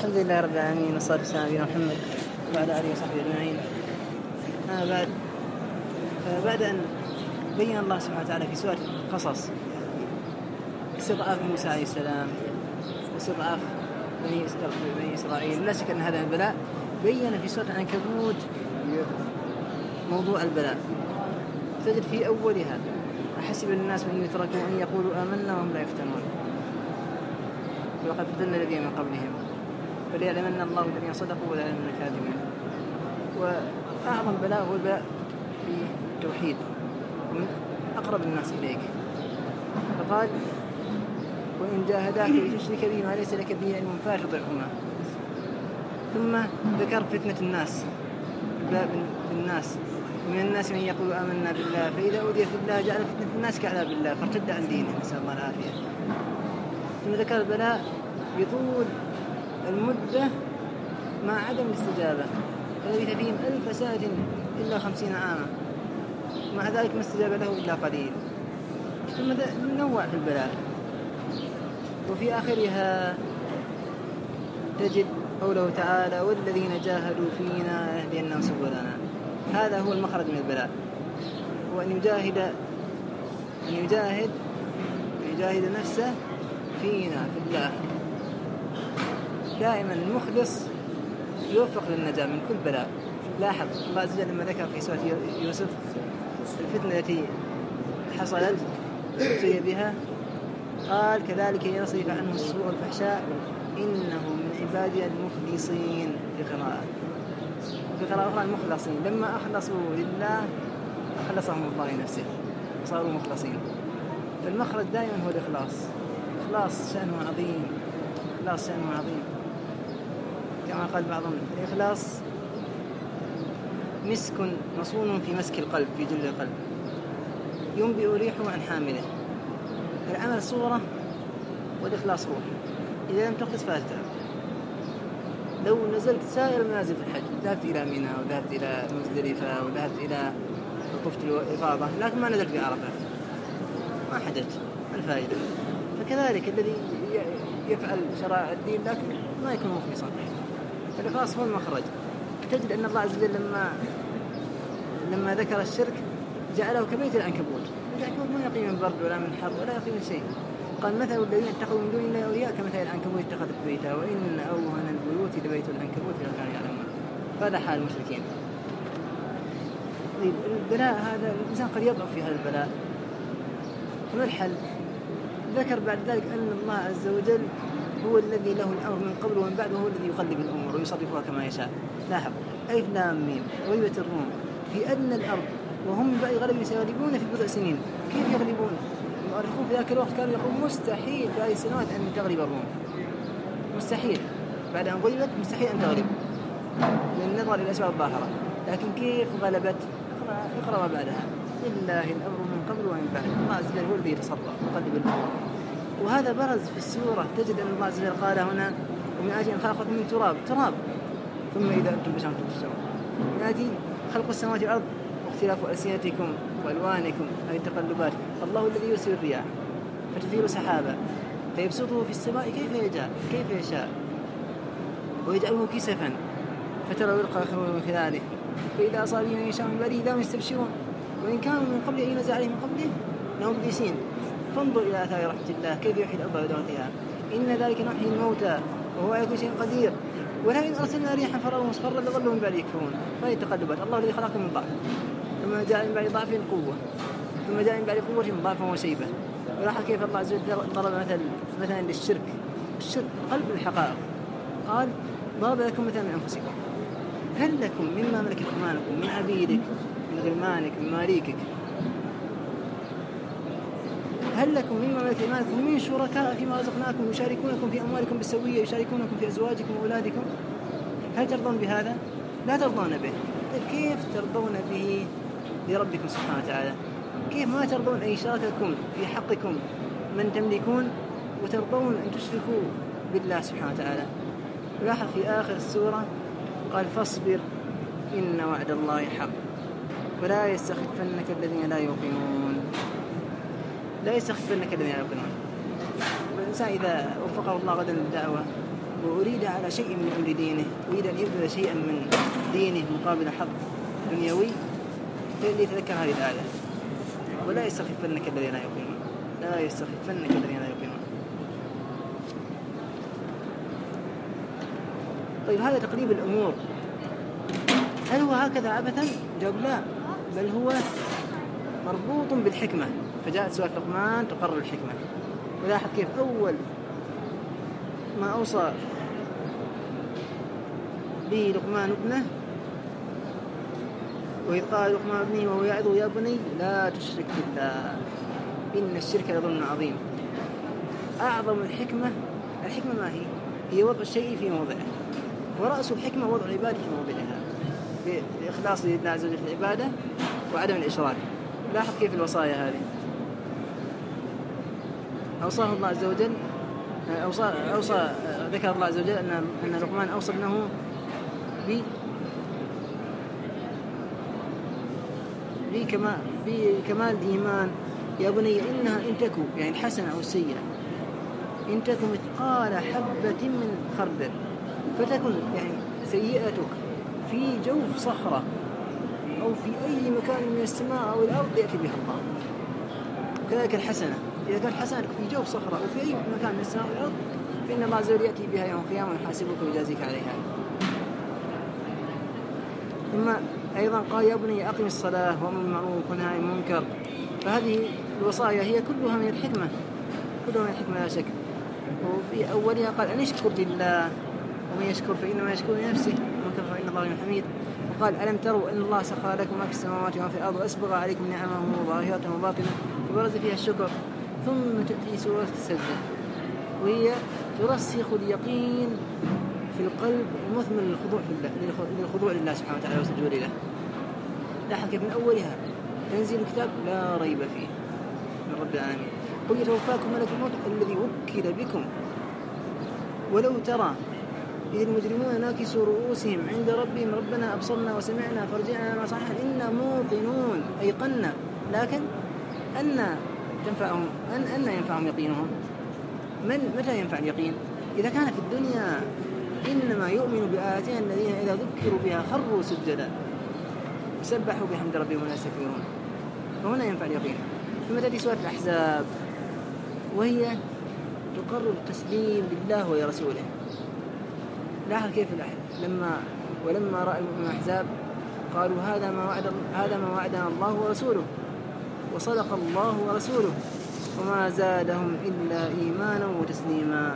الحمد لله رب العالمين والصلاة والسلام على محمد وعلى آله وصحبه أجمعين. بعد أن بين الله سبحانه وتعالى في سورة القصص استضعاف موسى عليه السلام واستضعاف بني إسرائيل، لا شك أن هذا البلاء، بين في سورة العنكبوت موضوع البلاء. تجد في أولها أحسب الناس أن يتركوا أن يقولوا آمنا وهم لا يفتنون، ولقد فتنا الذين من قبلهم فليعلمن الله الذين صدقوا وليعلمن الكاذبين. وأعظم بلاء هو البلاء في التوحيد ومن أقرب الناس إليك، فقال وإن جاهداك لتشرك به ما ليس لك به علم فلا تطعهما. ثم ذكر فتنة الناس، باب الناس، ومن الناس من يقول آمنا بالله فإذا أوذي في الله جعل فتنة الناس كعذاب الله فارتد عن دينه، نسأل الله العافية. ثم ذكر البلاء بطول المدة مع عدم الاستجابة، فلبث فيهم 1000 سنة إلا 50 عاما، مع ذلك ما استجاب له إلا قليل. ثم نوع في البلاء، وفي آخرها تجد قوله تعالى والذين جاهدوا فينا لهدينهم سبلنا. هذا هو المخرج من البلاء، هو أن يجاهد نفسه فينا في الله. دائما المخلص يوفق للنجاة من كل بلاء. لاحظ الله عز وجل لما ذكر في سورة يوسف الفتنة التي حصلت ابتلي بها، قال كذلك يصرف عنه السوء والفحشاء إنه من عبادنا المخلصين. في قراءة أخرى المخلصين، لما أخلصوا لله أخلصهم الله نفسه صاروا مخلصين. فالمخرج دائما هو الإخلاص. الإخلاص شأنه عظيم، كما قال بعضهم الإخلاص مسك مصون في مسك القلب، في جلد القلب، ينبئ ريحه عن حامله. العمل صورة والإخلاص روح. إذا لم تخلص فلا تتعب. لو نزلت سائر المنازل في الحج، ذهبت إلى منى وذهبت إلى مزدلفة وذهبت إلى طفت الإفاضة، لكن ما نزلت بعرفة ما حجت، الفائدة. فكذلك الذي يفعل شرائع الدين لكن ما يكون مخلصا. فالإخلاص هو المخرج. تجد أن الله عز وجل لما ذكر الشرك جعله كبيت العنكبوت. العنكبوت ما يقي من برد ولا من حر ولا يقي من شيء. قال مثل الذين اتخذوا من دون الله أولياء كمثل العنكبوت اتخذت بيتا وإن أوهن البيوت لبيت العنكبوت لو كانوا يعلمون. فهذا حال المشركين. البلاء هذا الإنسان قد يضعف في هذا البلاء، فما الحل؟ ذكر بعد ذلك أن الله عز وجل هو الذي له الأمر من قبل ومن بعد، وهو الذي يقلب الأمور ويصرفها كما يشاء. لاحظ ألف لام ميم غلبت الروم في أدنى الأرض وهم من بعد غلبهم سيغلبون في بضع سنين. كيف يغلبون؟ المؤرخون في ذاك الوقت كانوا يقولون مستحيل في هذه السنوات أن تغلب الروم، مستحيل بعد أن غلبت مستحيل أن تغلب للنظر إلى الأسباب الظاهرة. لكن كيف غلبت؟ اقرأ بعدها لله الأمر من قبل ومن بعد. الله عز وجل هو الذي يتصرف يقلب الأمور. وهذا برز في السورة. تجد أن الله عز وجل قال هنا ومن آياته أن خلقكم من تراب ثم إذا أنتم بشر تبصرون. من آياته خلق السماوات والأرض واختلاف ألسنتكم وألوانكم، هذه التقلبات. الله الذي يرسل الرياح فتثير سحابا فيبسطه في السماء كيف يشاء ويجعله كسفا فترى الورق يخرج من خلاله فإذا أصاب من يشاء من بعده إذا هم يستبشرون وإن كانوا من قبل أن ينزل عليهم من قبله لهم مبلسين. فانظر إلى آثار رحمة الله كيف يحيي الأرض بعد موتها إن ذلك نحيي الموتى وهو على كل شيء قدير ولئن أرسلنا ريحا فرأوا مصفرا لظلوا من بعد يكفرون. فهذه التقلبات. الله الذي خلقكم من ضعف ثم جاء من بعد ضعف قوة ثم جاء من بعد قوة ضعفا وشيبة. ولاحظ كيف الله عز وجل ضرب مثلا للشرك، الشرك قلب الحقائق. قال ضرب لكم مثلا من أنفسكم هل لكم مما ملكت أيمانكم من عبيدك من غلمانك من ماليكك، هل لكم مما ملكت أيمانكم من شركاء فيما رزقناكم يشاركونكم في أموالكم بالسوية يشاركونكم في أزواجكم وأولادكم، هل ترضون بهذا؟ لا ترضون به. كيف ترضون به لربكم سبحانه وتعالى؟ كيف ما ترضون أن يشارككم في حقكم من تملكون وترضون أن تشركوا بالله سبحانه وتعالى؟ ولاحظ في آخر السورة قال فاصبر إن وعد الله حق ولا يستخفنك الذين لا يوقنون. لا يستخفنك الذين لا يوقنون. والإنسان إذا وفقه الله غدا للدعوة وأريد على شيء من أمر دينه، أريد أن يبذل شيئا من دينه مقابل حظ دنيوي، فليتذكر هذه الآية: ولا يستخفنك الذين لا يقيمون، لا يستخفنك الذين لا يقيمون. طيب هذا تقريب الأمور، هل هو هكذا عبثا؟ جواب لا، بل هو مربوط بالحكمة. فجاءت سورة لقمان تقرر الحكمة. ولاحظ كيف أول ما أوصى به لقمان ابنه: وإذ قال لقمان ابنه وهو يعظه: يا بني لا تشرك بالله إن الشرك لظلم عظيم. أعظم الحكمة ما هي؟ هي وضع الشيء في موضعه، ورأس الحكمة وضع العبادة في موضعها بإخلاص لله عز وجل في العبادة وعدم الإشراك. لاحظ كيف الوصايا هذه أوصاه الله عز وجل، ذكر الله عز وجل أن لقمان أوصى ابنه بكمال الإيمان: يا بني إنها إن تكن، يعني الحسنة أو السيئة، إن تكن مثقال حبة من خردل، فتكن يعني سيئتك في جوف صخرة أو في أي مكان من السماء أو الأرض يأتي بها الله. وكذلك الحسنة، إذا كانت حسنتك في جوف صخرة أو في أي مكان من السماء والأرض، فإن الله عز وجل يأتي بها يوم القيامة ويحاسبك ويجازيك عليها. ثم أيضا قال: يا بني أقم الصلاة وأمر بالمعروف ونهى عن المنكر. فهذه الوصايا هي كلها من الحكمة، لا شك. وفي أولها قال: أن يشكر لله، ومن يشكر فإنما يشكر لنفسه، ومن كفر فإن الله غني حميد. وقال: ألم تروا أن الله سخر لكم ما في السماوات وما في الأرض وأسبغ عليكم نعمه ظاهرة وباطنة وبرز فيها الشكر. ثم تأتي سورة السجدة، وهي ترسخ اليقين في القلب المثمر للخضوع لله سبحانه وتعالى والسجود له. لاحظ كيف من أولها: تنزيل الكتاب لا ريب فيه من رب العالمين، قل يتوفاكم ملك الموت الذي وكل بكم، ولو ترى إذ المجرمون ناكسوا رؤوسهم عند ربهم ربنا أبصرنا وسمعنا فارجعنا ما صحيح إنا موقنون، أيقنا، لكن أن ينفعهم يقينهم؟ متى ينفع اليقين؟ إذا كان في الدنيا إنما يؤمن بآياتنا الذين إذا ذكروا بها خروا سجدا وسبحوا بحمد ربهم ولا يستكبرون، فهنا ينفع اليقين. ثم تأتي سورة الأحزاب، وهي تقرر التسليم لله ولرسوله. لاحظ كيف ولما رأى المؤمنون الأحزاب قالوا هذا ما وعدنا الله ورسوله وصدق الله ورسوله وما زادهم إلا إيمانا وتسليما.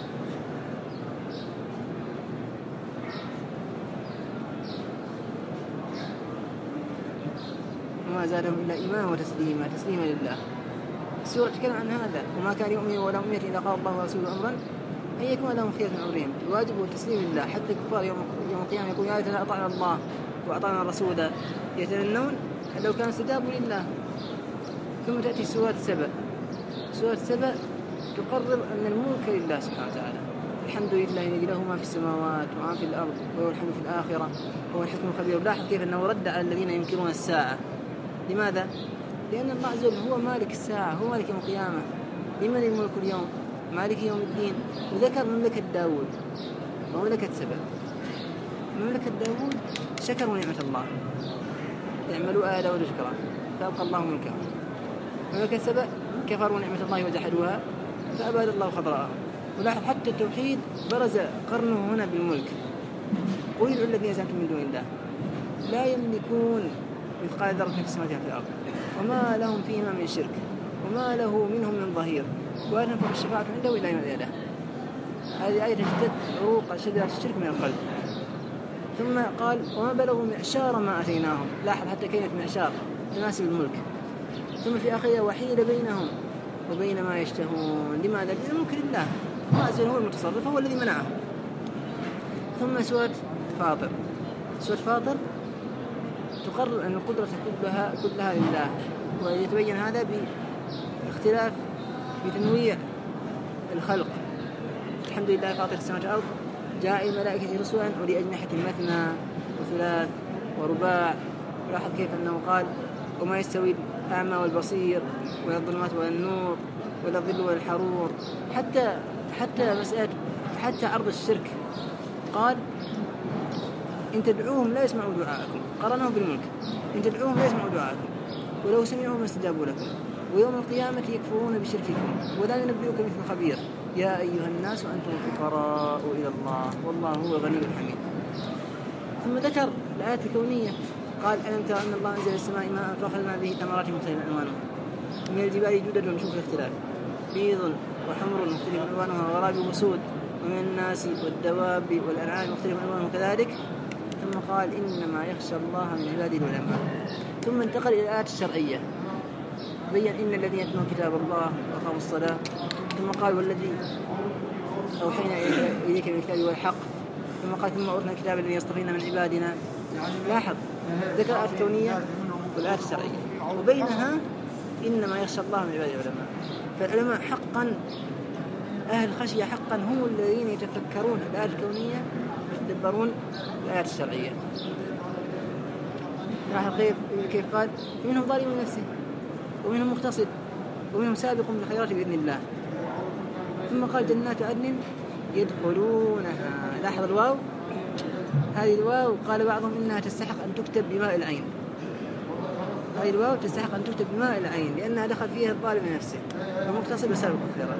تسليما لله. السورة تتكلم عن هذا: وما كان يؤمن ولا مؤمنة إذا قال الله ورسوله أمرا أن يكون لهم خير من أمرهم. الواجب هو التسليم لله. حتى الكفار يوم القيامة يقول: يا ليتنا أطعنا الله وأطعنا الرسول، يتمنون لو كانوا استجابوا لله. ثم تأتي سورة سبأ تقرر أن الملك لله سبحانه وتعالى: الحمد لله الذي له ما في السماوات وما في الأرض وله الحمد في الآخرة وهو الحكم الخبير. لاحظ كيف أنه رد على الذين ينكرون الساعة. لماذا؟ لأن الله عز وجل هو مالك الساعة، هو مالك يوم القيامة. لمن الملك اليوم؟ مالك يوم الدين. وذكر مملكة داود ومملكة سبأ. مملكة داود شكروا نعمة الله: اعملوا آل داود شكرا فأبقى الله ملكه. مملكة سبأ كفروا نعمة الله وجحدوها فأباد الله خضراءهم. ولاحظ حتى التوحيد برز قرنه هنا بالملك: قل ادعوا الذين زعمتم من دون الله لا يملكون مثقال ذرة في السماوات وفي الأرض وما لهم فيهما من شرك وما له منهم من ظهير ولا تنفع الشفاعة عنده إلا يوم القيامة. هذه آية تجدد عروق شجرة الشرك من القلب. ثم قال: وما بلغوا معشار ما أتيناهم. لاحظ حتى كلمة معشار تناسب الملك. ثم في آخرها: وحيل بينهم وبين ما يشتهون. لماذا؟ لأن الملك لله، الله عز وجل هو المتصرف، هو الذي منعه. ثم سورة فاطر تقرر أن القدرة كلها لله، ويتبين هذا باختلاف بتنويع الخلق. الحمد لله فاطر السماوات والأرض جاء الملائكة رسلا أولي أجنحة مثنى وثلاث ورباع. ولاحظ كيف أنه قال: وما يستوي الأعمى والبصير ولا الظلمات ولا النور ولا الظل ولا الحرور. حتى حتى عرض الشرك قال إن تدعوهم لا يسمعوا دعاءكم، قرنهم بالملك، إن تدعوهم لا يسمعوا دعاءكم ولو سمعوا ما استجابوا لكم ويوم القيامة يكفرون بشرككم ولا ينبئك مثل خبير يا أيها الناس أنتم الفقراء إلى الله والله هو الغني الحميد. ثم ذكر الآيات الكونية قال ألم ترى أن الله أنزل السماء ماء فأخرجنا به ثمرات مختلفة ألوانها من الجبال جدد شوف الاختلاف بيض وحمر مختلف ألوانها وغراب وسود ومن الناس والدواب والأنعام مختلف ألوانها كذلك. ثم قال إنما يخشى الله من عباده العلماء. ثم انتقل إلى الآيات الشرعية بين إن الذين يتلون كتاب الله وأقاموا الصلاة. ثم قال والذي أوحينا إليك من الكتاب والحق. ثم قال ثم أورثنا الكتاب الذي يصطفينا من عبادنا. لاحظ ذكر الآيات الكونية والآيات الشرعية وبينها إنما يخشى الله من عباده العلماء. فالعلماء حقا أهل الخشية حقا هم الذين يتفكرون في الآيات الكونية ويتدبرون الآيات الشرعية. لاحظ كيف قال منهم ظالم لنفسه ومنهم مقتصد ومنهم سابق بالخيرات بإذن الله. ثم قال جنات عدن يدخلونها. لاحظ الواو هذه الواو قال بعضهم إنها تستحق أن تكتب بماء العين. هذه الواو تستحق أن تكتب بماء العين لأنها دخل فيها الظالم لنفسه ومقتصد وسابق بالخيرات.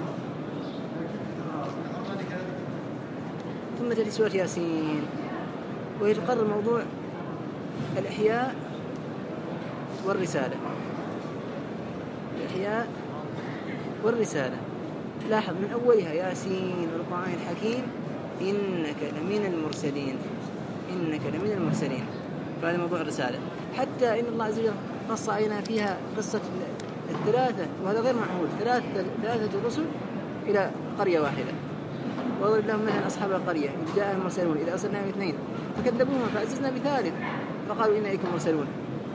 ثم تأتي سورة ياسين ويتقرر موضوع الإحياء والرسالة. الإحياء والرسالة. لاحظ من أولها ياسين والقرآن الحكيم إنك لمن المرسلين إنك لمن المرسلين. فهذا موضوع الرسالة حتى إن الله عز وجل قص علينا فيها قصة الثلاثة وهذا غير معهود ثلاثة رسل إلى قرية واحدة وضرب لهم مثلا أصحاب القرية إذ جاءهم المرسلون إذا أرسلنا بهم اثنين فكذبوهم فعززنا بثالث فقالوا إنا إليكم مرسلون.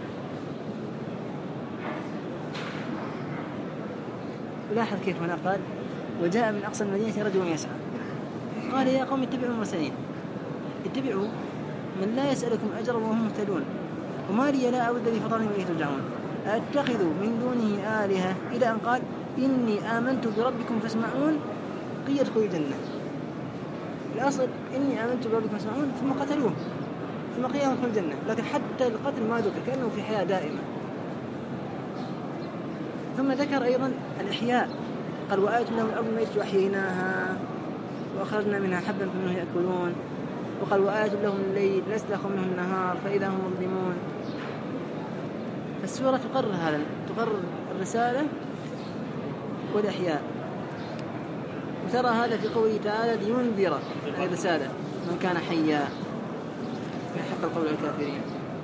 لاحظ كيف هنا قال وجاء من أقصى المدينة رجل يسعى قال يا قوم اتبعوا المرسلين اتبعوا من لا يسألكم أجرا وهم مهتدون وما لي لا أعبد الذي فطرني وإليه ترجعون أتخذ من دونه آلهة إلى أن قال إني آمنت بربكم فاسمعون قيل ادخلوا الجنة. الأصل إني آمنت بربكم فاسمعون ثم قتلوه ثم قيل ادخلوا الجنة لكن حتى القتل ما ذكر كأنه في حياة دائمة. ثم ذكر أيضا الإحياء قال وآية لهم الأرض الميتة وأحييناها وأخرجنا منها حبا فمنه يأكلون. وقال وآية لهم الليل نسلخ منه النهار فإذا هم مظلمون. فالسورة تقرر هذا تقرر الرسالة والإحياء. وترى هذا في قوله تعالى لينذر الرسالة من كان حيا يحق القول الكافرين.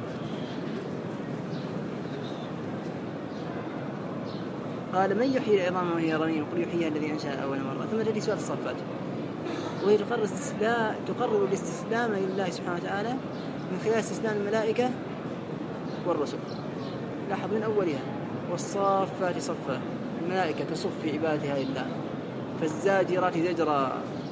قال من يحيي العظام وهي رميم قل يحييها الذي أنشأها أول مرة. ثم تأتي سورة الصفات وهي تقرر الاستسلام لله سبحانه وتعالى من خلال استسلام الملائكة والرسل. لاحظ من أولها والصافات صفا الملائكة تصف في عبادتها لله فالزاجرات زجرا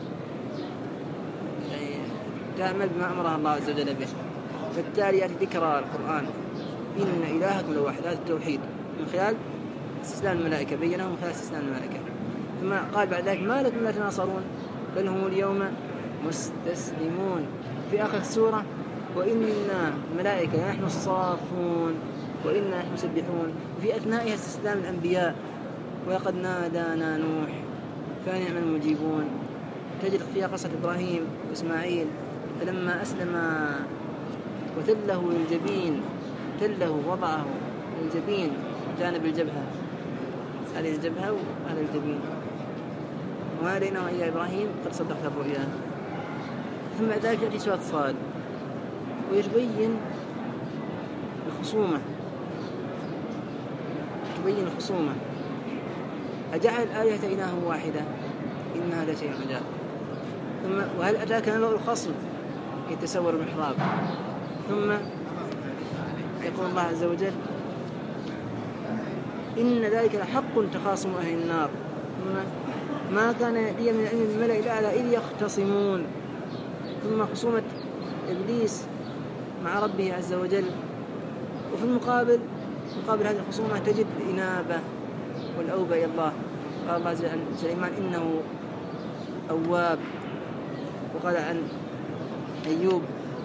يعني تعمل بما أمرها الله عز وجل به. فالتاليات ذكرى القرآن إن إلهكم لواحد. هذا التوحيد من خلال استسلام الملائكة بينهم من خلال استسلام الملائكة. ثم قال بعد ذلك ما لكم لا تناصرون بل هم اليوم مستسلمون. في آخر السورة وإنا الملائكة نحن الصافون وإنا نحن مسبحون. وفي أثنائها استسلام الأنبياء ولقد نادانا نوح فنعم المجيبون. تجد فيها قصة إبراهيم وإسماعيل فلما أسلم وتله للجبين تله وضعه للجبين جانب الجبهة هذه الجبهة وهذا الجبين وما لنا يا إبراهيم قد صدقت الرؤيا. ثم بعد ذلك يأتي سورة صاد ويتبين الخصومة أجعل الآلهة إلها واحدة إن هذا شيء عجاب. ثم وهل أتاك نبأ الخصم يتسور المحراب. ثم يقول الله عز وجل إن ذلك لحق تخاصم أهل النار. ثم ما كان لي من علم الملأ الأعلى إذ يختصمون. ثم خصومة إبليس مع ربه عز وجل. وفي المقابل هذه الخصومة تجد الإنابة والأوبة إلى الله. قال الله عز وجل سليمان إنه أواب وقال عن أيوب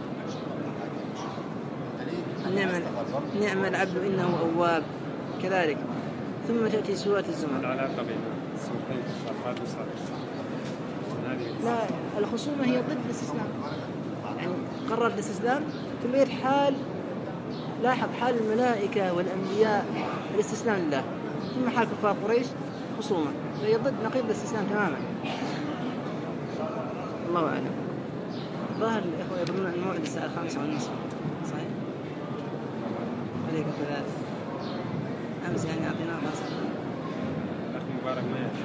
نعم العبد إنه أواب كذلك. ثم تأتي سورة الزمر. العلاقة بين السورتين الشرحات والصالحات. لا، الخصومة هي ضد الاستسلام، يعني قررت الاستسلام تبين حال، لاحظ حال الملائكة والأنبياء الاستسلام لله، ثم حال كفار قريش خصومة، فهي ضد نقيض الاستسلام تماما. الله أعلم. ظاهر الإخوة يظنون الموعد الساعة 5:30 صحيح؟ عليكم 3 أمس يعني أعطيناه 5. أخ مبارك ما يأتي.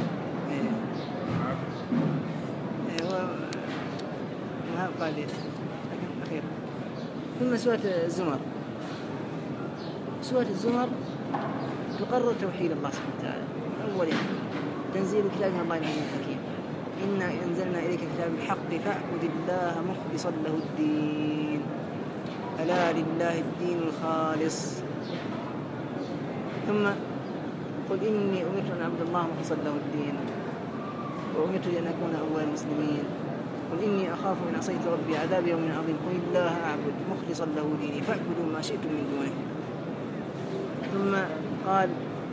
وهذا قليل لكن أخيرا. ثم سورة الزمر. سورة الزمر تقرر توحيد الله سبحانه وتعالى. أولا تنزيل كتاب من الله العزيز الحكيم، إنا أنزلنا إليك كتاب الحق فاعبد الله مخلصا له الدين، ألا لله الدين الخالص. ثم قل إني أمرت أن أعبد الله مخلصا له الدين وأمرت أن أكون أول المسلمين. قل إني أخاف إن عصيت ربي عذاب يوم عظيم. قل الله أعبد مخلصا له ديني فاعبدوا ما شئتم من دونه. ثم قال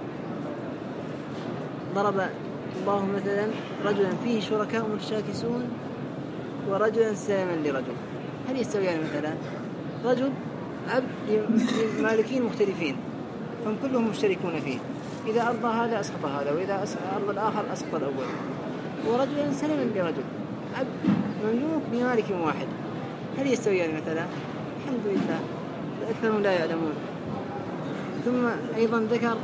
ضرب الله مثلا رجلا فيه شركاء متشاكسون ورجلا سلما لرجل، هل يستويان مثلا؟ رجل عبد لمالكين مختلفين هم كلهم مشتركون فيه، إذا أرضى هذا أسقط هذا، وإذا أرضى الآخر أسقط الأول. ورجلا سلما لرجل عبد مملوك لمالك واحد، هل يستويان مثلا؟ الحمد لله أكثرهم لا يعلمون. ثم أيضا ذكر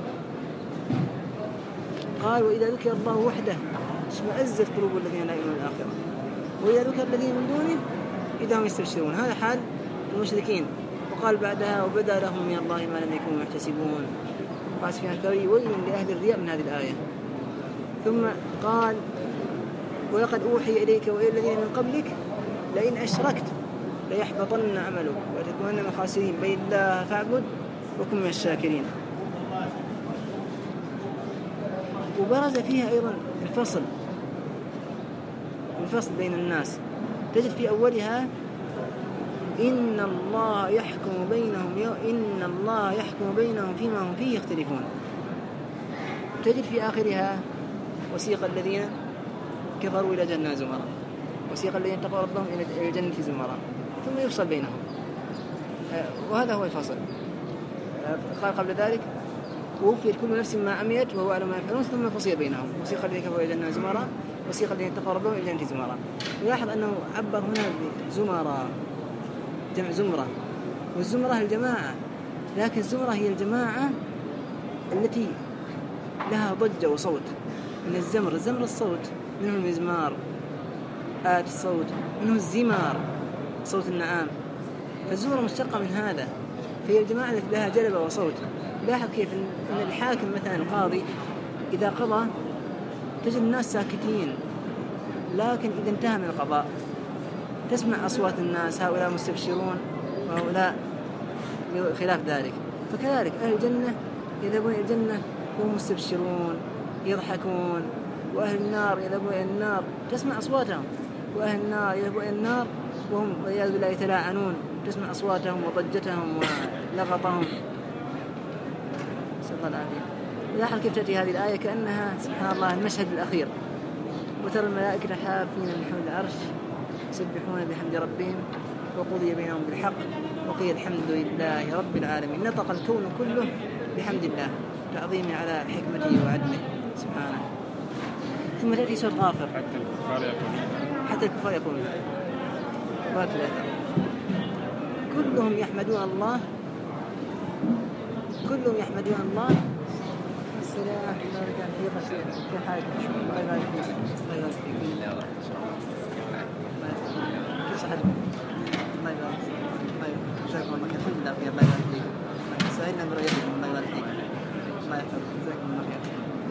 قال وإذا ذكر الله وحده اشمئزت قلوب الذين لا يؤمنون بالآخرة وإذا ذكر الذين من دونه إذا هم يستبشرون. هذا حال المشركين. وقال بعدها وبدا لهم من الله ما لم يكونوا يحتسبون. قال سفيان الثوري ويل لأهل الرياء من هذه الآية. ثم قال ولقد أوحي إليك وإلى الذين من قبلك لئن أشركت ليحبطن عملك وتكونن من الخاسرين بل الله فاعبد وكن من الشاكرين. وبرز فيها أيضا الفصل بين الناس. تجد في أولها إن الله يحكم بينهم فيما هم فيه يختلفون. تجد في آخرها وسيق الذين كفروا إلى جنة زمرا وسيق الذين اتقوا ربهم إلى الجنة زمرا ثم يفصل بينهم. وهذا هو الفصل. قال قبل ذلك ووفيت كل نفس ما عملت وهو على ما يفعلون ثم فصل بينهم وسيق الذين كفروا إلى جنة زمرا وسيق الذين اتقوا ربهم إلى الجنة زمرا. ولاحظ أنه عبر هنا بزمرا جمع زمرة، والزمرة الجماعة، لكن الزمرة هي الجماعة التي لها ضجة وصوت. من الزمر الصوت، منه المزمار الصوت، منه الزمار صوت النعام. فالزمرة مشتقة من هذا، فهي الجماعة التي لها جلبة وصوت. لاحظ كيف أن الحاكم مثلا القاضي إذا قضى تجد الناس ساكتين، لكن إذا انتهى من القضاء تسمع أصوات الناس، هؤلاء مستبشرون وهؤلاء خلاف ذلك. فكذلك أهل الجنة يذهبون إلى الجنة وهم مستبشرون يضحكون، وأهل النار يذهبون إلى النار تسمع أصواتهم، وأهل النار يذهبون إلى النار وهم والعياذ بالله يتلاعنون تسمع أصواتهم وضجتهم ولغطهم. نسأل الله العافية. لاحظ كيف تأتي هذه الآية كأنها سبحان الله المشهد الأخير. وترى الملائكة حافين من حول العرش يسبحون بحمد ربهم وقضي بينهم بالحق وقيل الحمد لله رب العالمين. نطق الكون كله بحمد الله تعظيم على حكمته وعدله سبحانه. ثم تأتي سورة غافر. حتى الكفار يقولون كلهم يحمدون الله السلام في حالك الله يبارك فيك الله يبارك فيك كيف صحتك الله يبارك فيك طيب جزاكم الله خير الحمد لله الله يبارك فيك سعدنا برؤيتكم الله يبارك فيك الله يحفظك جزاكم الله خير.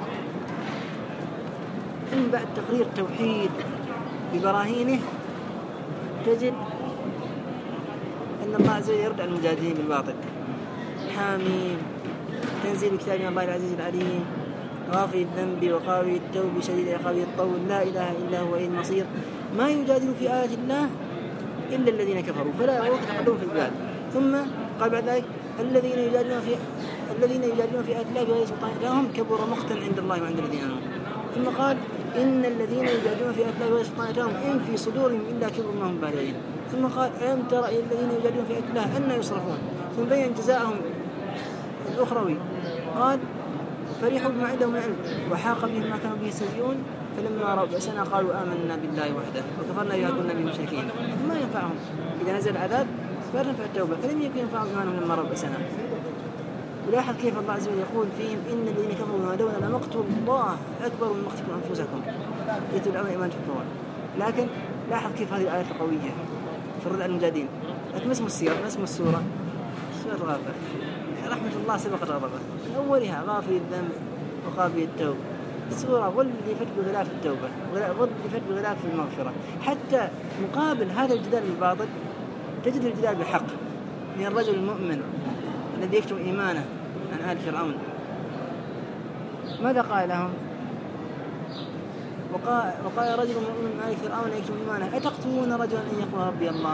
ثم بعد تقرير التوحيد ببراهينه تجد أن الله عز وجل يرد على المجادلين بالباطل. حاميم تنزيل كتاب من الله العزيز العليم غافر الذنب وقابل التوب شديد العقاب الطول لا إله إلا هو إليه المصير ما يجادل في آيات الله إلا الذين كفروا فلا يغرك تقدم في البلاد. ثم قال بعد ذلك الذين يجادلون في آيات الله بغير سلطان لهم كبر مقتا عند الله وعند الذين آمنوا. ثم قال إن الذين يجادلون في آيات الله بغير سلطان لهم إن في صدورهم إلا كبر ما هم بالغين. ثم قال ألم تر إلى الذين يجادلون في آيات الله أن يصرفون. ثم بين جزاءهم الأخروي قال فرحوا بما عندهم من علم وحاق بهم ما كانوا به يستهزئون فلما رأوا بأسنا قالوا آمنا بالله وحده وكفرنا بما كنا به مشركين. ما ينفعهم إذا نزل العذاب فلا تنفع التوبة فلم يكن ينفعهم إيمانهم لما رأوا بأسنا. ولاحظ كيف الله عز وجل يقول فيهم إن الذين كفروا ينادون لمقت الله أكبر من مقتكم أنفسكم يتبعون إيمان تكفرون. لكن لاحظ كيف هذه الآيات القوية في الرد على المجادين. لكن ما اسم السيرة ما اسم السورة؟ سورة غافر. رحمة الله سبقت غضبه من أولها غافر الذنب وقابل التوب. السورة ظل لفت بغلاف التوبة ظل لفت بغلاف المغفرة. حتى مقابل هذا الجدال بالباطل تجد الجدال بالحق من الرجل المؤمن الذي يكتم إيمانه عن آل فرعون. ماذا قال لهم؟ وقال رجل مؤمن من آل فرعون يكتم إيمانه أتقتلون رجلا أن يقول ربي الله.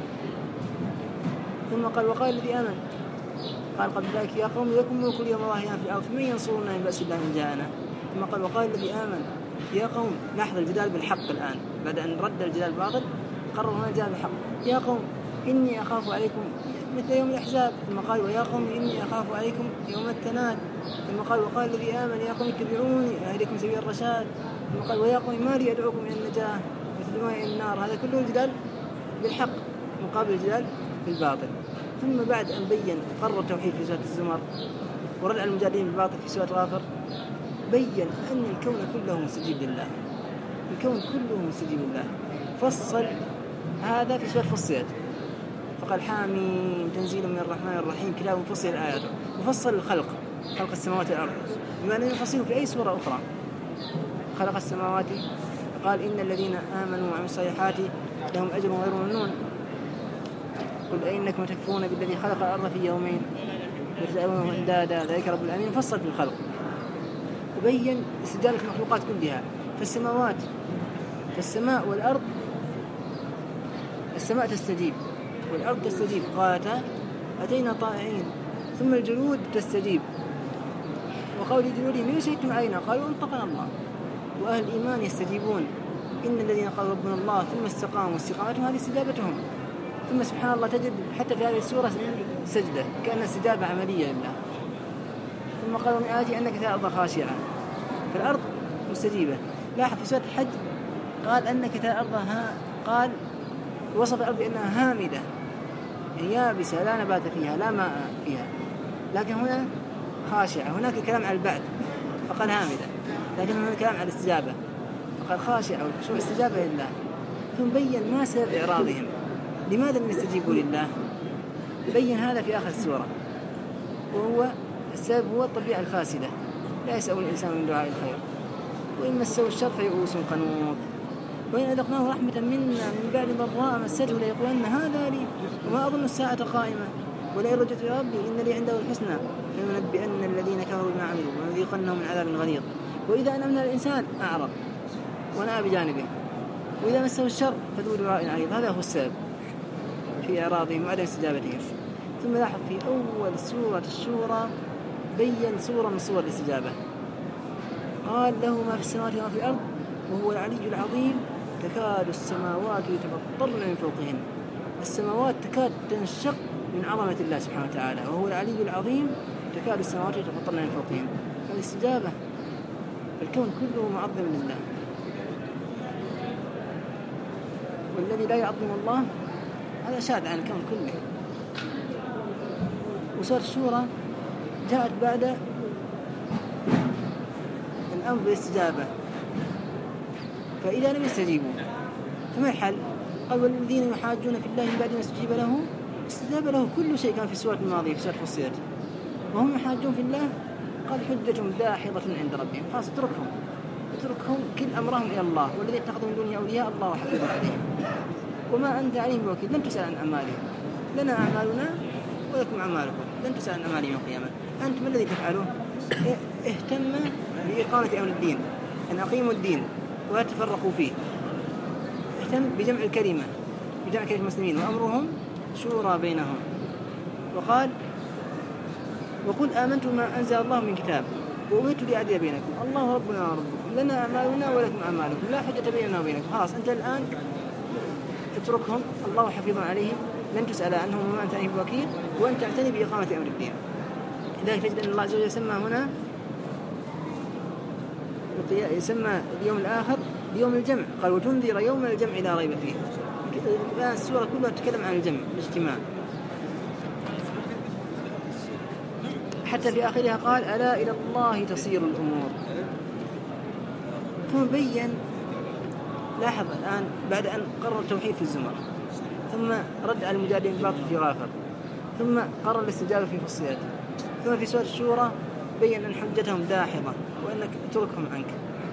ثم قال وقال الذي آمن قال قبل ذلك يا قوم لكم ملك اليوم ظاهرين في الأرض من ينصرنا من بأس الله إن جاءنا. ثم قال وقال الذي آمن يا قوم لاحظ الجدال بالحق الآن بعد أن رد الجدال بالباطل قرر هنا الجدال بالحق يا قوم إني أخاف عليكم مثل يوم الأحزاب. ثم قال ويا قوم إني أخاف عليكم يوم التناد. ثم قال وقال الذي آمن يا قوم اتبعوني أهدكم سبيل الرشاد. ثم قال ويا قوم ما لي أدعوكم إلى النجاة وتدعوني إلى النار. هذا كله الجدال بالحق مقابل الجدال بالباطل. ثم بعد أن بين قرر التوحيد في سورة الزمر ورد على المجادلين بالباطل في سورة غافر بين أن الكون كله مستجيب لله. الكون كله مستجيب لله. فصل هذا في سورة فصلت فقال حاميم تنزيل من الرحمن الرحيم كتاب مفصل آياته. وفصل الخلق خلق السماوات والأرض بما لم يفصله في أي سورة أخرى. خلق السماوات قال إن الذين آمنوا وعملوا الصالحات لهم أجر غير ممنون. قل أئنكم تكفرون بالذي خلق الأرض في يومين وتجعلونه أندادا ذلك رب العالمين. فصل في الخلق وبين استجابة المخلوقات كلها. فالسماء والأرض السماء تستجيب والأرض تستجيب قالتا أتينا طائعين. ثم الجلود تستجيب وقول جلودهم لما شهدتم علينا قالوا انطقنا الله. وأهل الإيمان يستجيبون إن الذين قالوا ربنا الله ثم استقاموا استقامتهم هذه استجابتهم. ثم سبحان الله تجد حتى في هذه السورة سجدة كأن استجابة عملية لله. ثم قالوا من آياتي أنك ترى الأرض خاشعة فالأرض مستجيبة. لاحظ في سورة الحج قال أنك ترى الأرض قال وصف الأرض بأنها هامدة يابسة لا نبات فيها لا ماء فيها. لكن هنا خاشعة. هناك كلام على البعد فقال هامدة لكن هناك كلام على الاستجابة فقال خاشعة والخشوع استجابة لله. ثم بين ما سبب إعراضهم لماذا لم يستجيبوا لله. بين هذا في آخر السورة وهو السبب هو الطبيعة الفاسدة لا يسأل الإنسان من دعاء الخير وإن مسه الشر فيئوس قنوط وإن أذقناه رحمة منا من بعد ضراء مسته ليقولن هذا لي وما أظن الساعة قائمة ولئن رجعت إلى ربي إن لي عنده الحسنى فلننبئن الذين كفروا بما عملوا ونذيقنهم من عذاب غليظ. وإذا أنعمنا الإنسان أعرض ونأى بجانبه وإذا مسه الشر فذو دعاء عريض. هذا هو السبب في إعراضهم وعدم استجابتهم. ثم لاحظ في أول سورة الشورى بين صورة من صور الاستجابة قال له ما في السماوات وما في الأرض وهو العلي العظيم تكاد السماوات يتفطرن من فوقهن. السماوات تكاد تنشق من عظمة الله سبحانه وتعالى وهو العلي العظيم تكاد السماوات يتفطرن من فوقهن. هذه استجابة. الكون كله معظم لله والذي لا يعظم الله هذا شاذ عن الكون كله. وسورة الشورى جاءت بعد الأمر بالاستجابة فإذا لم يستجيبوا فما الحل؟ قال والذين يحاجون في الله من بعد ما استجيب له استجاب له كل شيء كان في السورة الماضية في سورة فصلت وهم يحاجون في الله قال حجتهم داحضة عند ربهم. خلاص اتركهم كل أمرهم إلى الله والذي اتخذوا من دونه أولياء الله حفظ عليهم وما أنت عليهم بوكيل. لن تسأل عن أعمالهم لنا أعمالنا ولكم أعمالكم لن تسأل عن أعمالهم يوم القيامة. أنت ما الذي تفعله؟ اهتم بإقامة أمر الدين، أن أقيموا الدين ولا تفرقوا فيه. اهتم بجمع الكلمة، بجمع كلمة المسلمين، وأمرهم شورى بينهم. وقال: وقل آمنت ما أنزل الله من كتاب وأمرت لأعدل بينكم الله ربنا وربكم لنا أعمالنا ولكم أعمالكم لا حجة بيننا وبينكم. خلاص أنت الآن اتركهم، الله حفيظ عليهم، لن تسأل عنهم وما أنت عليهم بوكيل، وأنت اعتني بإقامة أمر الدين. لذلك تجد أن الله عز وجل سمى هنا، يسمى اليوم الآخر بيوم الجمع، قال: وتنذر يوم الجمع لا ريب فيه. الآن السورة كلها تتكلم عن الجمع، الاجتماع. حتى في آخرها قال: ألا إلى الله تصير الأمور. ثم بين، لاحظ الآن بعد أن قرر التوحيد في الزمر، ثم رد على المجادلين بالباطل في غافر، ثم قرر الاستجابة في فصيلات، ثم في سورة الشورى بين أن حجتهم داحضة وأنك تركهم عنك.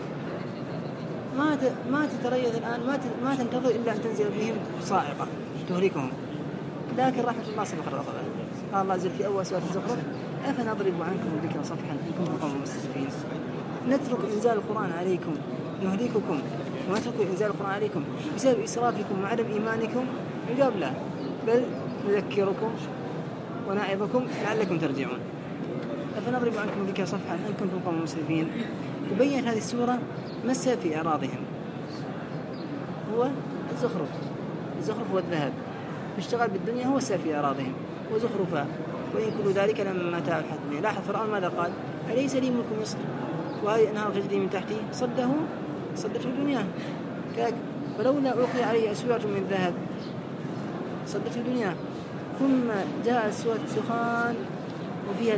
ما تتريث الآن، ما تنتظر إلا أن تنزل بهم صاعقة تهلكهم. لكن رحمة الله سبق الغضب. قال الله عز وجل في أول سورة الزخرف: أفنضرب عنكم الذكر صفحا إن كنتم قوما مسرفين. نترك إنزال القرآن عليكم نهلككم ونترك إنزال القرآن عليكم بسبب إسرافكم وعدم إيمانكم؟ الجواب لا، بل نذكركم ونعظكم لعلكم ترجعون. أفنضرب عنكم الذكر صفحا إن كنتم قوما مسرفين. وبينت هذه السورة ما السبب في إعراضهم، هو الزخرف والذهب. اشتغل بالدنيا هو السبب في إعراضهم، وزخرفا وإن كل ذلك لما متاع الحياة. لاحظ فرعون ماذا قال: أليس لي ملك مصر وهذه أنهار تجري من تحتي صدته الدنيا. فلولا ألقي عليه أسورة من ذهب صدته الدنيا. ثم جاء سورة الدخان وفيها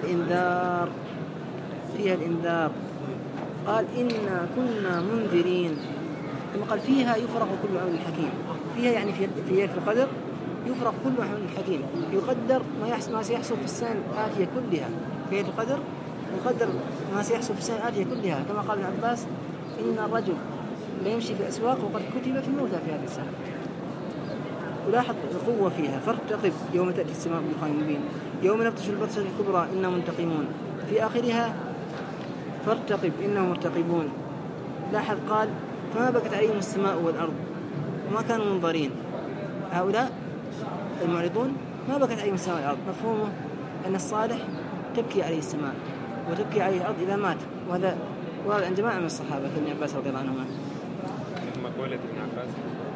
الإنذار، قال: إنا كنا منذرين. ثم قال: فيها يفرق كل أمر حكيم. فيها يعني في ليلة القدر يفرق كل أمر حكيم، يقدر ما سيحصل في السنة الآتية كلها. في ليلة القدر يقدر ما سيحصل في السنة الآتية كلها، كما قال ابن عباس: إن الرجل لا يمشي في الأسواق وقد كتب في الموتى في هذه السنة. ولاحظ القوة فيها: فارتقب يوم تأتي السماء بدخان مبين يوم نبطش البطشة الكبرى إنا منتقمون. في آخرها: فارتقب إنهم مرتقبون. لاحظ قال: فما بكت عليهم السماء والأرض وما كانوا منظرين. هؤلاء المعرضون ما بكت عليهم السماء والأرض، مفهومه أن الصالح تبكي عليه السماء وتبكي عليه الأرض إذا مات، وهذا ورد عن جماعة من الصحابة كابن عباس رضي الله عنهما. مقولة ابن عباس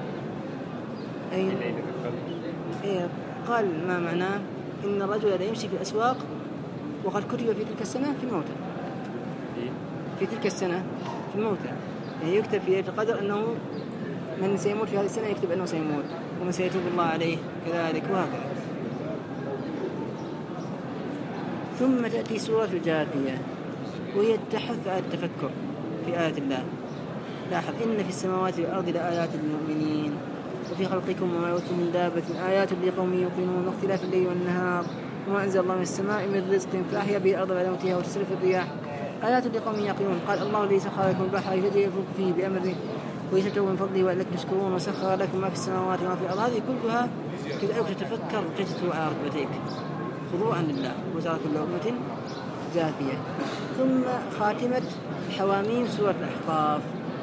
قال: ما معناه إن الرجل لا يمشي في الأسواق وقد كتب في تلك السنة في الموتى. في تلك السنة في الموتى، يعني يكتب في ليلة القدر أنه من سيموت في هذه السنة يكتب أنه سيموت، ومن سيتوب الله عليه كذلك، وهكذا. ثم تأتي سورة الجاثية وهي تحث على التفكر في آيات الله. لاحظ: إن في السماوات والأرض لآيات للمؤمنين وفي خلقكم وما يبث من دابة آيات لقوم يوقنون واختلاف الليل والنهار وما أنزل الله من السماء من رزق فأحيا به الأرض بعد موتها وتصريف الرياح آيات لقوم يعقلون. قال: الله الذي سخر لكم البحر يجري الفلك فيه بأمره ويتبتغوا من فضله ولعلكم تشكرون وسخر لكم ما في السماوات وما في الأرض. هذه كلها تدعوك تتفكر تجد على ركبتيك خضوعا لله وترى كل أمة جاثية. ثم خاتمة حواميم سورة الأحقاف،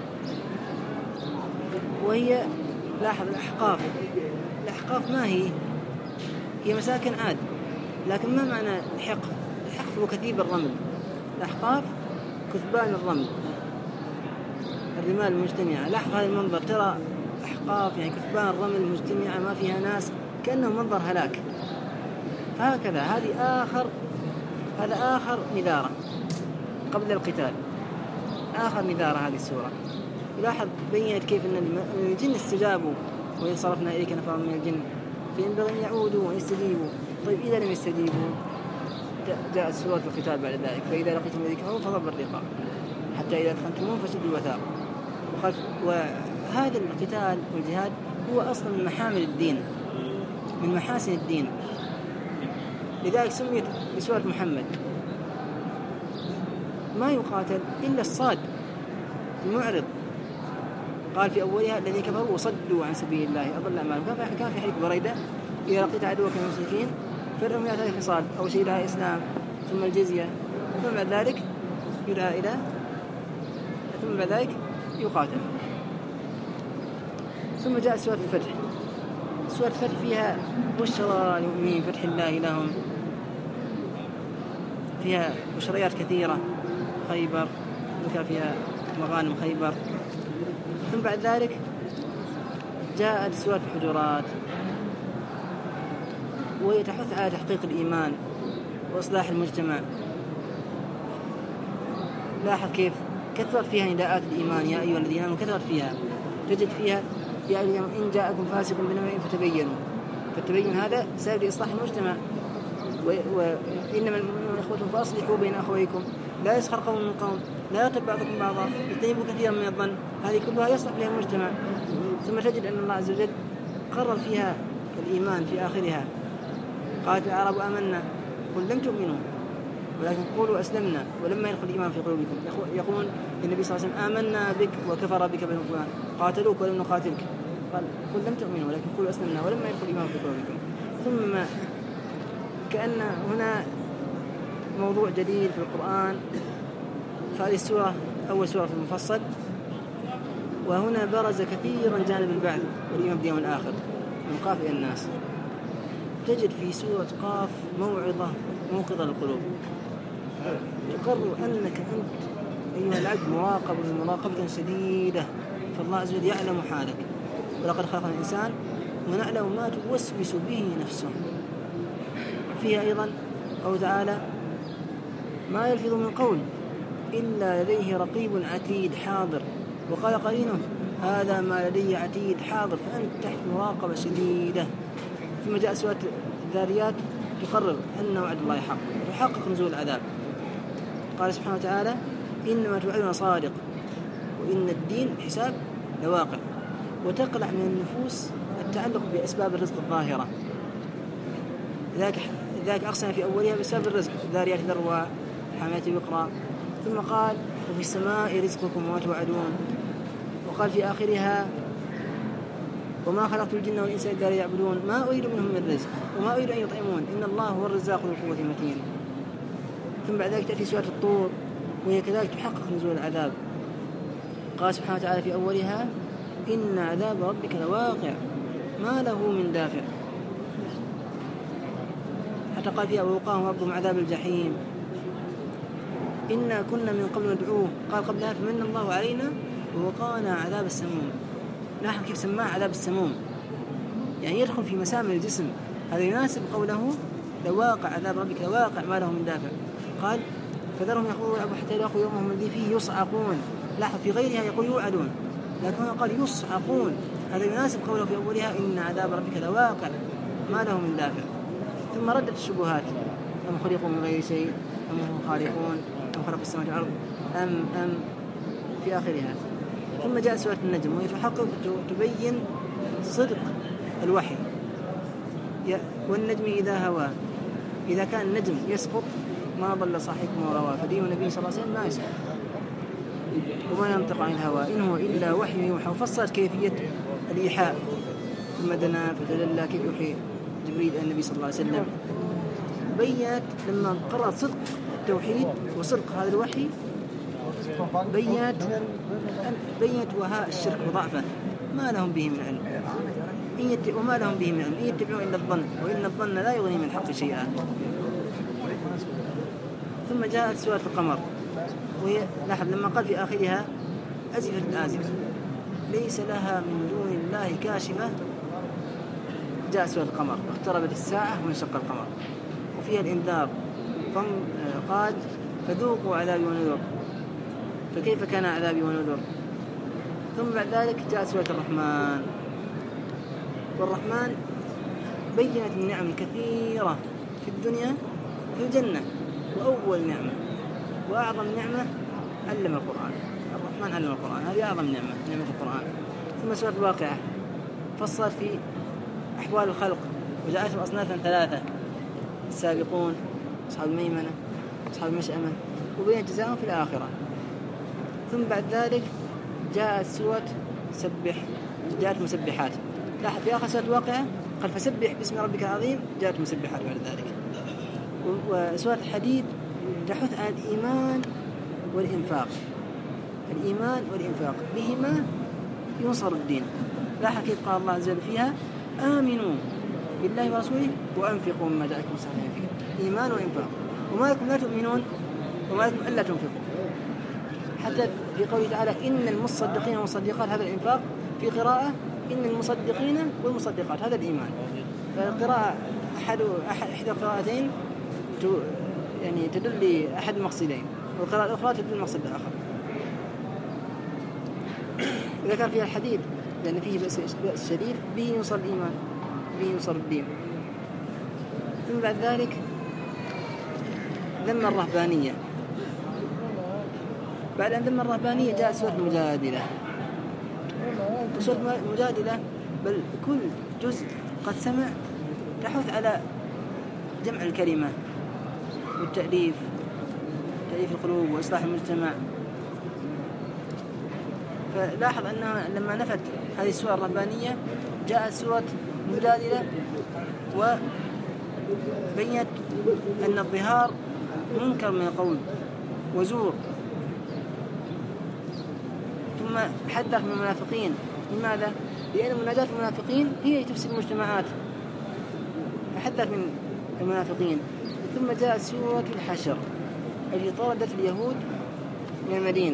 وهي، لاحظ الأحقاف ما هي مساكن عاد، لكن ما معنى الحقف؟ الحقف هو كثيب الرمل، الأحقاف كثبان الرمل، الرمال المجتمعة. لاحظ هذا المنظر، ترى أحقاف يعني كثبان الرمل مجتمعة ما فيها ناس، كأنه منظر هلاك. فهكذا هذا آخر نذارة قبل القتال، آخر نذارة هذه السورة. لاحظ بينت كيف أن الجن استجابوا وإن صرفنا إليك نفرا من الجن فينبغي أن يعودوا ويستجيبوا. طيب إذا لم يستجيبوا جاءت سورة القتال بعد ذلك: فإذا لقيتم الذين كفروا فضربوا الرقاب حتى إذا أثخنتموهم فشدوا الوثاق. وهذا القتال والجهاد هو أصلا من محامل الدين، من محاسن الدين، لذلك سميت بسورة محمد. ما يقاتل إلا الصاد المعرض. قال في أولها: الذين كفروا وصدوا عن سبيل الله أضل أعمالهم. كان في حديث بريدة: إذا لقيت عدوك من المشركين فارهم إلى ثلاث خصال: أو شيء لها إسلام، ثم الجزية، ثم بعد ذلك يدعى إلى ثم بعد ذلك يقاتل. ثم جاء سورة الفتح. سورة الفتح فيها بشرى المؤمنين فتح الله لهم، فيها بشريات كثيرة، خيبر ذكر فيها مغانم خيبر. ثم بعد ذلك جاءت سورة الحجرات وهي تحث على تحقيق الإيمان وإصلاح المجتمع. لاحظ كيف كثرت فيها نداءات الإيمان يا أيها الذين آمنوا، كثرت فيها. تجد فيها يا أيها إن جاءكم فاسق بنبأ فتبينوا، فالتبين هذا سبب لإصلاح المجتمع. وإنما المؤمنون إخوة فأصلحوا بين أخويكم، لا يسخر قوم من قوم، لا يغتب بعضكم بعضا، اجتنبوا كثيرا من الظن، هذه كلها يصلح بها المجتمع. ثم تجد أن الله عز وجل قرر فيها الإيمان في آخرها. قالت الأعراب آمنا قل لم تؤمنوا ولكن قولوا أسلمنا ولما يدخل الإيمان في قلوبكم. يقول النبي صلى الله عليه وسلم آمنا بك وكفر بك بنو فلان، قاتلوك ولم نقاتلك، قال قل لم تؤمنوا ولكن قولوا أسلمنا ولما يدخل الإيمان في قلوبكم. ثم كأن هنا موضوع جديد في القرآن. فهذه السورة أول سورة في المفصل، وهنا برز كثيرا جانب البعث والإيمان باليوم الآخر من قاف إلى الناس. تجد في سورة قاف موعظة موقظة للقلوب، تقرر أنك أنت أيها العبد مراقب مراقبة شديدة، فالله عز وجل يعلم حالك. ولقد خلقنا الإنسان ونعلم ما توسوس به نفسه. فيها أيضا قوله تعالى ما يلفظ من قول إلا لديه رقيب عتيد حاضر، وقال قرينه هذا ما لدي عتيد حاضر، فأنت تحت مراقبة شديدة. ثم جاء سورة الذاريات تقرر أن وعد الله حق وتحقق نزول العذاب. قال سبحانه وتعالى إنما توعدون صادق وإن الدين حساب لواقع. وتقلع من النفوس التعلق بأسباب الرزق الظاهرة، ذاك أقسم في أولها بسبب الرزق، الذاريات ذروا حامية وقرا. ثم قال وفي السماء رزقكم وما توعدون. وقال في آخرها وما خلقت الجن والإنس إلا ليعبدون ما أريد منهم من رزق وما أريد أن يطعمون إن الله هو الرزاق ذو القوة المتين. ثم بعد ذلك تأتي سورة الطور وهي كذلك تحقق نزول العذاب. قال سبحانه وتعالى في أولها إن عذاب ربك لواقع ما له من دافع. حتى قال فيها ووقاهم ربهم عذاب الجحيم إنا كنا من قبل ندعوه. قال قبلها فمن الله علينا ووقانا عذاب السموم. لاحظ كيف سماه عذاب السموم، يعني يدخل في مسام الجسم. هذا يناسب قوله لواقع عذاب ربك لواقع ما له من دافع. قال فذرهم يخوضوا ويلعبوا حتى يلاقوا يومهم الذي فيه يصعقون. لاحظ في غيرها يقول يوعدون، لكن هنا قال يصعقون. هذا يناسب قوله في أولها إن عذاب ربك لواقع ما له من دافع. ثم ردت الشبهات أم خلقوا من غير شيء أم هم خالقون أم خلقوا السماوات والأرض أم في آخرها. ثم جاء سورة النجم وهي تحقق تبين صدق الوحي. والنجم إذا هوى، إذا كان النجم يسقط ما ضل صاحبكم وروى، فدين النبي صلى الله عليه وسلم ما يسقط وما ينطق عن الهوى إن هو إلا وحي يوحى. وفصلت كيفية الإيحاء ثم دنا فتدلى كيف يوحي جبريل النبي صلى الله عليه وسلم. بيّنت لما قرأت صدق التوحيد وصدق هذا الوحي بيّنت وهاء الشرك وضعفه ما لهم به من علم وما لهم به من علم إن يتبعون إلا الظن وإن الظن لا يغني من الحق شيئا. ثم جاءت سورة القمر وهي لاحظ لما قال في آخرها أزفت الآزفة ليس لها من دون الله كاشفة. جاء سورة القمر اقتربت الساعة وانشق القمر وفيها الإنذار. قال فذوقوا عذابي ونذر فكيف كان عذابي ونذر. ثم بعد ذلك جاء سورة الرحمن. والرحمن بيّنت النعم الكثيرة في الدنيا في الجنة. وأول نعمة وأعظم نعمة علم القرآن. الرحمن علم القرآن، هذه أعظم نعمة القرآن. ثم سورة الواقعة فصلت في أحوال الخلق وجعلتهم أصنافا ثلاثة السابقون أصحاب الميمنة أصحاب المشأمة وبين جزاءهم في الآخرة. ثم بعد ذلك جاءت سورة سبح، جاءت مسبحات. لاحظ في آخر سورة الواقعة قال فسبح باسم ربك العظيم، جاءت مسبحات بعد ذلك. وسورة الحديد تحث على الإيمان والإنفاق. الإيمان والإنفاق بهما ينصر الدين. لاحظ كيف قال الله عز وجل فيها آمنوا بالله ورسوله وأنفقوا مما جاءكم مستخلفين فيه. إيمان وإنفاق. وما لكم لا تؤمنون وما لكم ألا تنفقوا. حتى في قوله تعالى إن المصدقين والمصدقات هذا الإنفاق، في قراءة إن المصدقين والمصدقات هذا الإيمان. فالقراءة إحدى القراءتين يعني تدل لأحد المقصدين، والقراءة الأخرى تدل للمقصد الآخر. إذا كان فيها الحديد لأن فيه بأس شديد به ينصر الإيمان، به ينصر الدين. ثم بعد ذلك ذم الرهبانية. بعد أن ذم الرهبانية جاءت سورة المجادلة. سورة المجادلة بل كل جزء قد سمع تحث على جمع الكلمة والتأليف، تأليف القلوب وإصلاح المجتمع. فلاحظ أنها لما نفت هذه السورة الرهبانية جاءت سورة المجادلة وبينت أن الظهار منكر من القول وزور. ثم حذر من المنافقين. لماذا؟ لأن مناجاة المنافقين هي تفسد المجتمعات، فحذر من المنافقين. ثم جاءت سورة الحشر التي طردت اليهود من المدينة،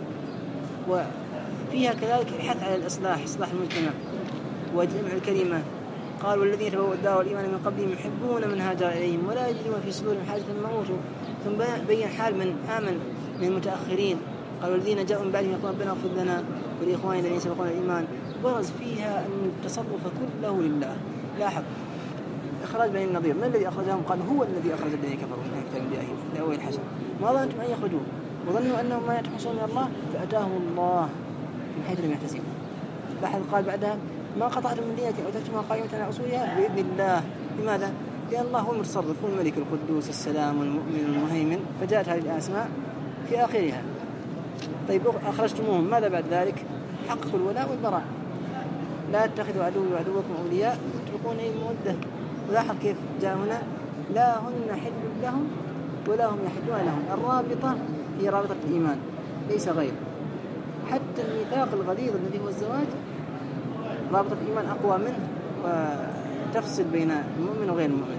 وفيها كذلك الحث على الإصلاح، إصلاح المجتمع وجمع الكلمة. قال والذين تبوأوا الدار والإيمان من قبلهم يحبون من هاجر إليهم ولا يجدون في صدورهم حاجة مما أوتوا. ثم بين حال من آمن من المتأخرين. قال والذين جاءوا من بعدهم يقولون ربنا اغفر لنا ولإخواننا الذين سبقونا الإيمان. برز فيها أن التصرف كله لله. لاحظ إخراج بني النضير، من الذي أخرجهم؟ قال هو الذي أخرج الذين كفروا من أهل الكتاب من لأول الحشر. ما ظننتم أن يخرجوا وظنوا أنهم ما يتحصون من الله فأتاهم الله من حيث لم يحتسبوا. لاحظ قال بعدها ما قطعتم من دينة أو تكتموها قائمة على أصولها بإذن الله. لماذا؟ لأن الله هو المتصرف، هو الملك القدوس السلام المؤمن المهيمن. فجاءت هذه الأسماء في آخرها. طيب أخرجتموهم، ماذا بعد ذلك؟ حققوا الولاء والبراء. لا تتخذوا عدوي وعدوكم أولياء تتركون أي مودة. ولاحظ كيف جاء هنا لا هن حل لهم ولا هم يحلون لهم. الرابطة هي رابطة الإيمان ليس غير. حتى الميثاق الغليظ الذي هو الزواج رابطة الإيمان أقوى منه وتفصل بين المؤمن وغير المؤمن.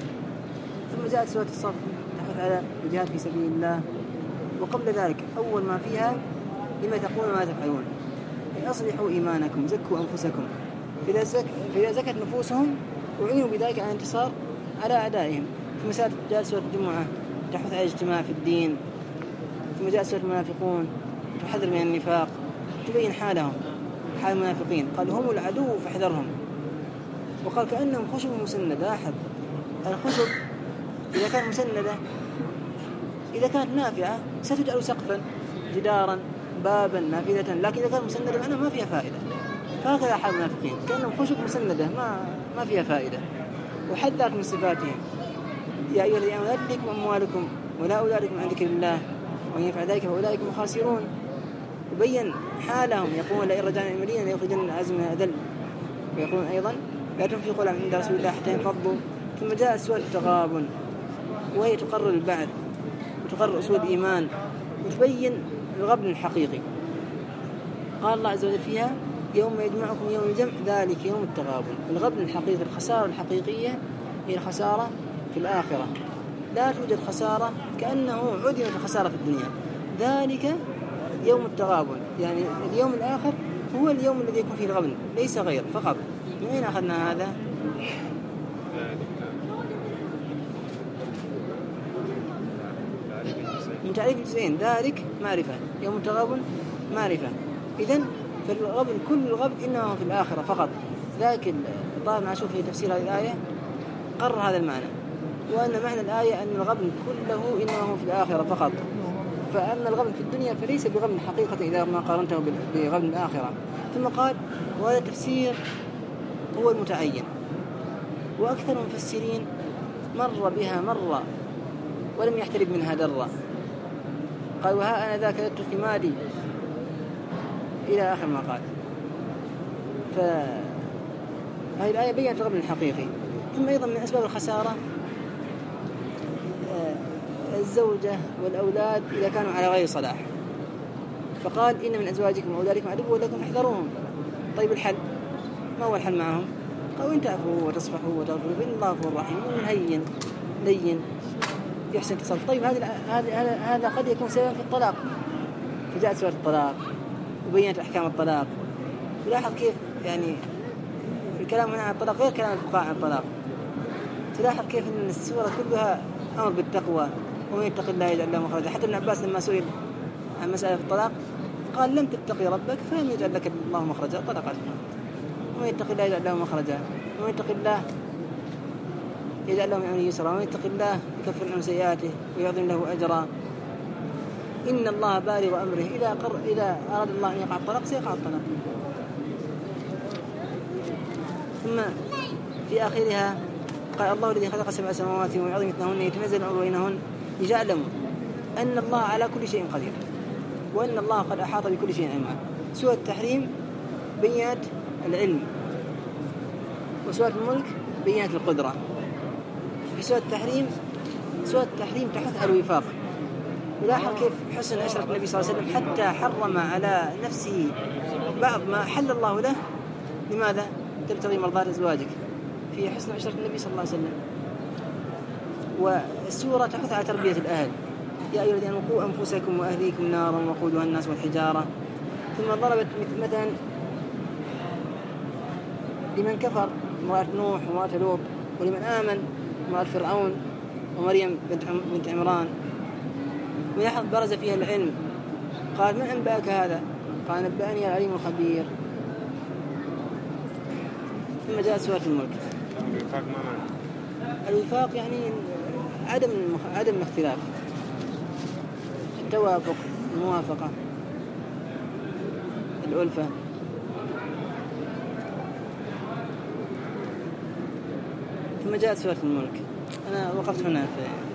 ثم جاءت سورة الصف تحث على الجهاد في سبيل الله. وقبل ذلك أول ما فيها لما تقولون ما تفعلون، أي أصلحوا إيمانكم زكوا أنفسكم. فإذا زكت نفوسهم وعينوا بذلك على الانتصار على أعدائهم. ثم جاءت سورة الجمعة تحث على الاجتماع في الدين. ثم جاءت سورة المنافقون تحذر من النفاق، تبين حالهم حال المنافقين. قال هم العدو فاحذرهم. وقال كأنهم خشب مسندة. لاحظ الخشب إذا كان مسندة إذا كانت نافعة ستجعل سقفا جدارا بابا نافذة، لكن إذا كانت مسندة معناها ما فيها فائدة. فهكذا حال المنافقين كأنهم خشب مسندة ما فيها فائدة. وحذر من صفاتهم يا أيها الذين آمنوا لا تلهكم أموالكم ولا أولادكم عن ذكر الله ومن يفعل ذلك فأولئك هم الخاسرون. وبين حالهم يقولون لئن رجعنا إلى المدينة ليخرجن الأعز من الأذل. ويقولون أيضا لا تنفقوا على عند رسول الله حتى ينفضوا. ثم جاءت سورة التغابن وهي تقرر البعث وتقرر أصول الإيمان وتبين الغبن الحقيقي. قال الله عز وجل فيها يوم يجمعكم يوم الجمع ذلك يوم التغابن. الغبن الحقيقي، الخسارة الحقيقية هي الخسارة في الآخرة. لا توجد خسارة كأنه عدمت الخسارة في الدنيا. ذلك يوم التغابن يعني اليوم الآخر هو اليوم الذي يكون فيه الغبن ليس غير فقط. من أين أخذنا هذا؟ من تعريف الجزئين. ذلك معرفة، يوم التغابن معرفة. إذن فالغبن كل الغبن إنما في الآخرة فقط. ذاك الطالب معشوف في تفسير هذه الآية قرر هذا المعنى، وأن معنى الآية أن الغبن كله إنما هو في الآخرة فقط. فأما الغبن في الدنيا فليس بغبن حقيقة إذا ما قارنته بغبن الآخرة. ثم قال وهذا التفسير هو المتعين، وأكثر المفسرين مر بها مرة ولم يحترب منها درة. قال وها أنا ذاك كذبت خمادي إلى آخر ما قال. فهذه الآية بيّنت الغبن الحقيقي. ثم أيضا من أسباب الخسارة الزوجة والأولاد إذا كانوا على غير صلاح، فقال إن من أزواجكم وأولادكم عدو لكم فاحذروهم. طيب الحل ما هو الحل معهم؟ قالوا إن تعفوا وتصفحوا وتغفروا فإن الله غفور رحيم هين لين يحسن التصرف. طيب هذا قد يكون سببا في الطلاق، فجاءت سورة الطلاق وبينت أحكام الطلاق. تلاحظ كيف يعني الكلام هنا عن الطلاق غير كلام الفقهاء عن الطلاق. تلاحظ كيف أن السورة كلها أمر بالتقوى ومن يتق الله يجعل له مخرجا. حتى ابن عباس لما سئل عن مسألة الطلاق قال لم تتقي ربك فلم يجعل لك الله مخرجا، طلقت. ومن يتق الله يجعل له مخرجا ومن يتق الله يجعل له من أمره يسرا ومن يتق الله يكفر عنه سيئاته ويعظم له أجرا. إن الله بالغ أمره إذا أراد الله أن يقع الطلاق سيقع الطلاق. ثم في آخرها قال الله الذي خلق 7 سماوات ويعظم مثلهن يتنزل الأمر بينهن ليعلموا أن الله على كل شيء قدير وأن الله قد أحاط بكل شيء علما. سورة التحريم بينت العلم، وسورة الملك بينت القدرة. في سورة التحريم تحث على الوفاق. ولاحظ كيف حسن أشرة النبي صلى الله عليه وسلم حتى حرم على نفسه بعض ما حل الله له. لماذا؟ تبتغي مرضات أزواجك، في حسن عشرة النبي صلى الله عليه وسلم. والسورة تحث على تربية الأهل، يا أيها الذين قوا أنفسكم وأهليكم نارا وقودها الناس والحجارة. ثم ضربت مثلا لمن كفر امرأة نوح وامرأة لوط، ولمن آمن امرأة فرعون ومريم بنت عمران. ولاحظ برز فيها العلم. قال من أنبأك هذا؟ قال نبأني العليم الخبير. ثم جاءت سورة الملك. الوفاق ما معنى؟ الوفاق يعني عدم الاختلاف، التوافق، الموافقة، الألفة. ثم جاءت سورة الملك. أنا وقفت هنا في